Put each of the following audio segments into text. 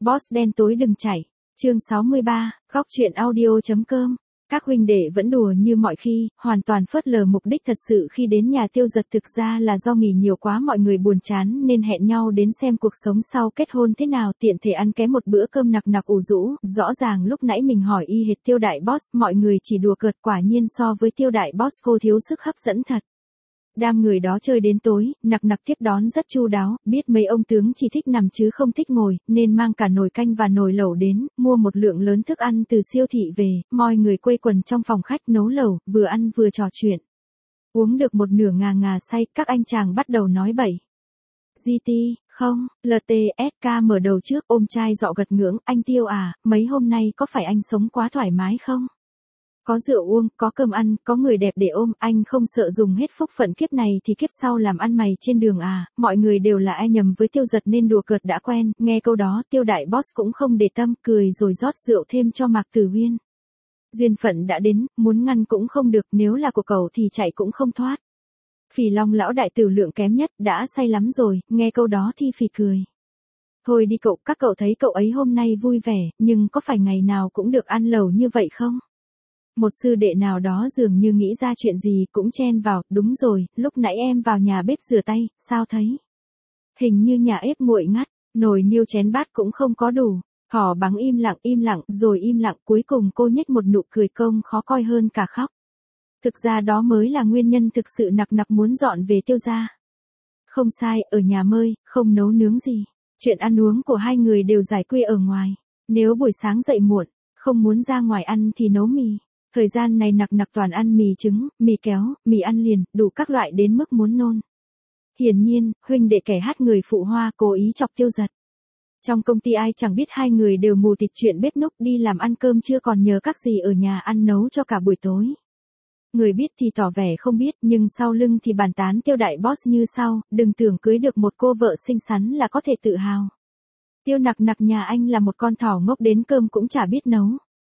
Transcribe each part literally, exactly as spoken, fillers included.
Boss đen tối đừng chảy. Chương sáu mươi ba, góc truyện audio.com. Các huynh đệ vẫn đùa như mọi khi, hoàn toàn phớt lờ mục đích thật sự khi đến nhà Tiêu Giật, thực ra là do nghỉ nhiều quá mọi người buồn chán nên hẹn nhau đến xem cuộc sống sau kết hôn thế nào, tiện thể ăn ké một bữa cơm nặc nặc ủ rũ. Rõ ràng lúc nãy mình hỏi y hệt Tiêu đại boss, mọi người chỉ đùa cợt, quả nhiên so với Tiêu đại boss cô thiếu sức hấp dẫn thật. Đám người đó chơi đến tối, nặc nặc tiếp đón rất chu đáo, biết mấy ông tướng chỉ thích nằm chứ không thích ngồi, nên mang cả nồi canh và nồi lẩu đến, mua một lượng lớn thức ăn từ siêu thị về, mọi người quây quần trong phòng khách nấu lẩu, vừa ăn vừa trò chuyện. Uống được một nửa ngà ngà say, các anh chàng bắt đầu nói bậy. giê tê, không, lờ tê ét ca mở đầu trước, ôm chai dọ gật ngưỡng, anh Tiêu à, mấy hôm nay có phải anh sống quá thoải mái không? Có rượu uống, có cơm ăn, có người đẹp để ôm, anh không sợ dùng hết phúc phận kiếp này thì kiếp sau làm ăn mày trên đường à. Mọi người đều là ai nhầm với Tiêu Giật nên đùa cợt đã quen, nghe câu đó Tiêu đại boss cũng không để tâm, cười rồi rót rượu thêm cho Mạc Tử Uyên. Duyên phận đã đến, muốn ngăn cũng không được, nếu là của cậu thì chạy cũng không thoát. Phỉ Long lão đại tử lượng kém nhất, đã say lắm rồi, nghe câu đó thì phì cười. Thôi đi cậu, các cậu thấy cậu ấy hôm nay vui vẻ, nhưng có phải ngày nào cũng được ăn lẩu như vậy không? Một sư đệ nào đó dường như nghĩ ra chuyện gì cũng chen vào, đúng rồi, lúc nãy em vào nhà bếp rửa tay, sao thấy? Hình như nhà ép nguội ngắt, nồi niêu chén bát cũng không có đủ. Thỏ Bắng im lặng im lặng rồi im lặng, cuối cùng cô nhếch một nụ cười công khó coi hơn cả khóc. Thực ra đó mới là nguyên nhân thực sự nặc nặc muốn dọn về Tiêu gia. Không sai, ở nhà mơi, không nấu nướng gì. Chuyện ăn uống của hai người đều giải quyết ở ngoài. Nếu buổi sáng dậy muộn, không muốn ra ngoài ăn thì nấu mì. Thời gian này nặc nặc toàn ăn mì trứng, mì kéo, mì ăn liền, đủ các loại đến mức muốn nôn. Hiển nhiên, huynh đệ kẻ hát người phụ hoa cố ý chọc Tiêu Giật. Trong công ty ai chẳng biết hai người đều mù tịt chuyện bếp núc, đi làm ăn cơm chưa còn nhờ các gì ở nhà ăn nấu cho cả buổi tối. Người biết thì tỏ vẻ không biết, nhưng sau lưng thì bàn tán Tiêu đại boss như sau, đừng tưởng cưới được một cô vợ xinh xắn là có thể tự hào. Tiêu nặc nặc nhà anh là một con thỏ ngốc đến cơm cũng chả biết nấu.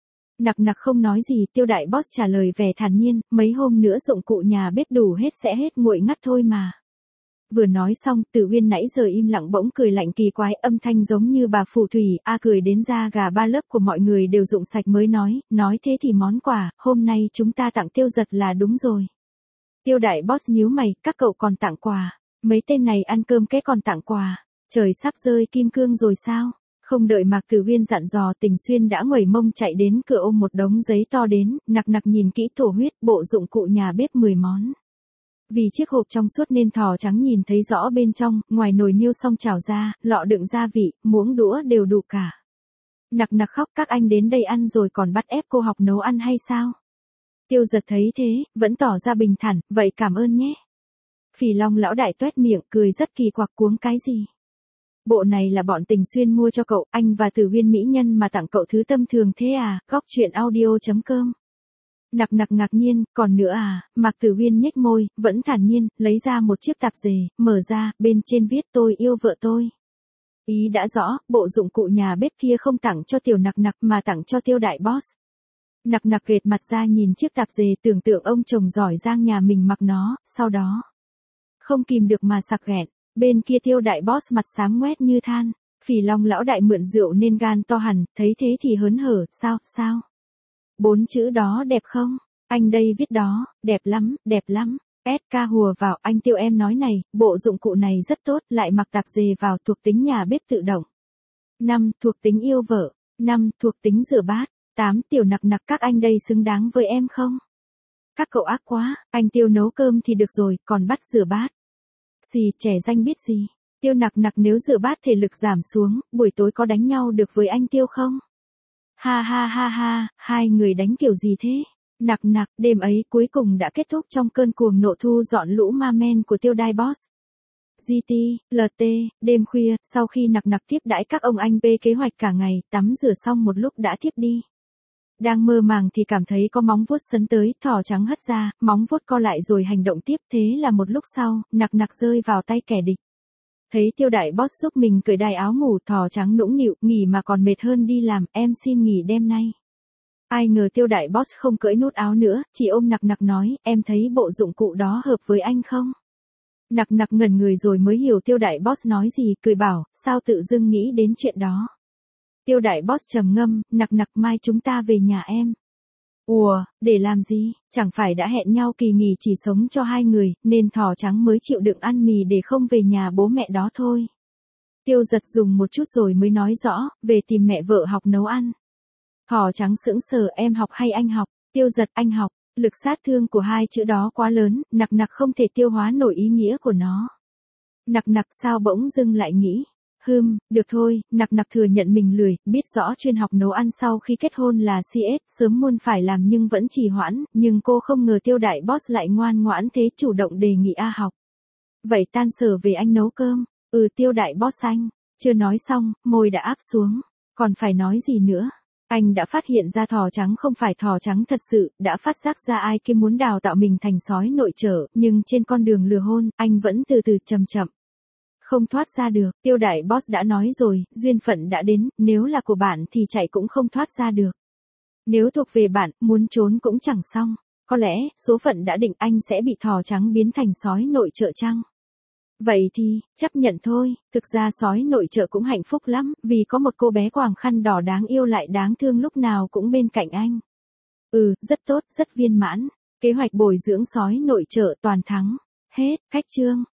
Nặc nặc không nói gì, Tiêu đại boss trả lời vẻ thản nhiên, mấy hôm nữa dụng cụ nhà bếp đủ hết sẽ hết nguội ngắt thôi mà. Vừa nói xong, Tử Uyên nãy giờ im lặng bỗng cười lạnh kỳ quái, âm thanh giống như bà phù thủy, a cười đến da gà ba lớp của mọi người đều rụng sạch mới nói, nói thế thì món quà, hôm nay chúng ta tặng Tiêu Giật là đúng rồi. Tiêu đại boss nhíu mày, các cậu còn tặng quà, mấy tên này ăn cơm cái còn tặng quà, trời sắp rơi kim cương rồi sao? Không đợi Mạc Tử Uyên dặn dò, Tình Xuyên đã nguẩy mông chạy đến cửa ôm một đống giấy to đến, nặc nặc nhìn kỹ thổ huyết, bộ dụng cụ nhà bếp mười món. Vì chiếc hộp trong suốt nên thỏ trắng nhìn thấy rõ bên trong, ngoài nồi niêu xong chảo ra, lọ đựng gia vị, muỗng đũa đều đủ cả. Nặc nặc khóc, các anh đến đây ăn rồi còn bắt ép cô học nấu ăn hay sao? Tiêu Giật thấy thế, vẫn tỏ ra bình thản, vậy cảm ơn nhé. Phỉ Long lão đại toét miệng, cười rất kỳ quặc, cuống cái gì? Bộ này là bọn Tình Xuyên mua cho cậu, anh và Tử Uyên mỹ nhân mà tặng cậu thứ tâm thường thế à, góc truyện audio.com. Nặc nặc ngạc nhiên, còn nữa à, Mạc Tử Uyên nhếch môi, vẫn thản nhiên, lấy ra một chiếc tạp dề, mở ra, bên trên viết tôi yêu vợ tôi. Ý đã rõ, bộ dụng cụ nhà bếp kia không tặng cho tiểu nặc nặc mà tặng cho Tiêu đại boss. Nặc nặc gệt mặt ra nhìn chiếc tạp dề, tưởng tượng ông chồng giỏi giang nhà mình mặc nó, sau đó không kìm được mà sặc ghẹn. Bên kia Tiêu đại boss mặt xám ngoét như than, Phỉ Long lão đại mượn rượu nên gan to hẳn, thấy thế thì hớn hở, sao, sao? Bốn chữ đó đẹp không? Anh đây viết đó, đẹp lắm, đẹp lắm. ét ca hùa vào, anh Tiêu em nói này, bộ dụng cụ này rất tốt, lại mặc tạp dề vào, thuộc tính nhà bếp tự động. năm. Thuộc tính yêu vợ. năm. Thuộc tính rửa bát. tám. Tiểu nặc nặc, các anh đây xứng đáng với em không? Các cậu ác quá, anh Tiêu nấu cơm thì được rồi, còn bắt rửa bát. Xì, trẻ danh biết gì. Tiêu nặc nặc nếu rửa bát thể lực giảm xuống, buổi tối có đánh nhau được với anh Tiêu không? Ha ha ha ha, hai người đánh kiểu gì thế? Nặc nặc, đêm ấy cuối cùng đã kết thúc trong cơn cuồng nộ thu dọn lũ ma men của Tiêu đại boss. giê tê, lờ tê, đêm khuya, sau khi nặc nặc tiếp đãi các ông anh bê kế hoạch cả ngày, tắm rửa xong một lúc đã thiếp đi. Đang mơ màng thì cảm thấy có móng vuốt sấn tới, thỏ trắng hất ra, móng vuốt co lại rồi hành động tiếp, thế là một lúc sau, nặc nặc rơi vào tay kẻ địch. Thấy Tiêu đại boss giúp mình cởi đai áo ngủ, thỏ trắng nũng nịu, nghỉ mà còn mệt hơn đi làm, em xin nghỉ đêm nay. Ai ngờ Tiêu đại boss không cởi nút áo nữa, chỉ ôm nặc nặc nói, em thấy bộ dụng cụ đó hợp với anh không? Nặc nặc ngẩn người rồi mới hiểu Tiêu đại boss nói gì, cười bảo, sao tự dưng nghĩ đến chuyện đó. Tiêu đại boss trầm ngâm, nặc nặc mai chúng ta về nhà em. Ủa, để làm gì, chẳng phải đã hẹn nhau kỳ nghỉ chỉ sống cho hai người, nên thỏ trắng mới chịu đựng ăn mì để không về nhà bố mẹ đó thôi. Tiêu giật dùng một chút rồi mới nói rõ, về tìm mẹ vợ học nấu ăn. Thỏ trắng sững sờ, em học hay anh học? Tiêu giật, anh học. Lực sát thương của hai chữ đó quá lớn, nặc nặc không thể tiêu hóa nổi ý nghĩa của nó. Nặc nặc sao bỗng dưng lại nghĩ. Hừm, được thôi, nặc nặc thừa nhận mình lười, biết rõ chuyên học nấu ăn sau khi kết hôn là xê ét, sớm muôn phải làm nhưng vẫn trì hoãn, nhưng cô không ngờ tiêu đại boss lại ngoan ngoãn thế chủ động đề nghị A học. Vậy tan sở về anh nấu cơm, ừ tiêu đại boss anh, chưa nói xong, môi đã áp xuống, còn phải nói gì nữa. Anh đã phát hiện ra thỏ trắng không phải thỏ trắng thật sự, đã phát giác ra ai kia muốn đào tạo mình thành sói nội trợ, nhưng trên con đường lừa hôn, anh vẫn từ từ chậm chậm. Không thoát ra được, tiêu đại boss đã nói rồi, duyên phận đã đến, nếu là của bạn thì chạy cũng không thoát ra được. Nếu thuộc về bạn, muốn trốn cũng chẳng xong, có lẽ, số phận đã định anh sẽ bị thỏ trắng biến thành sói nội trợ chăng? Vậy thì, chấp nhận thôi, thực ra sói nội trợ cũng hạnh phúc lắm, vì có một cô bé quàng khăn đỏ đáng yêu lại đáng thương lúc nào cũng bên cạnh anh. Ừ, rất tốt, rất viên mãn, kế hoạch bồi dưỡng sói nội trợ toàn thắng. Hết, cách chương.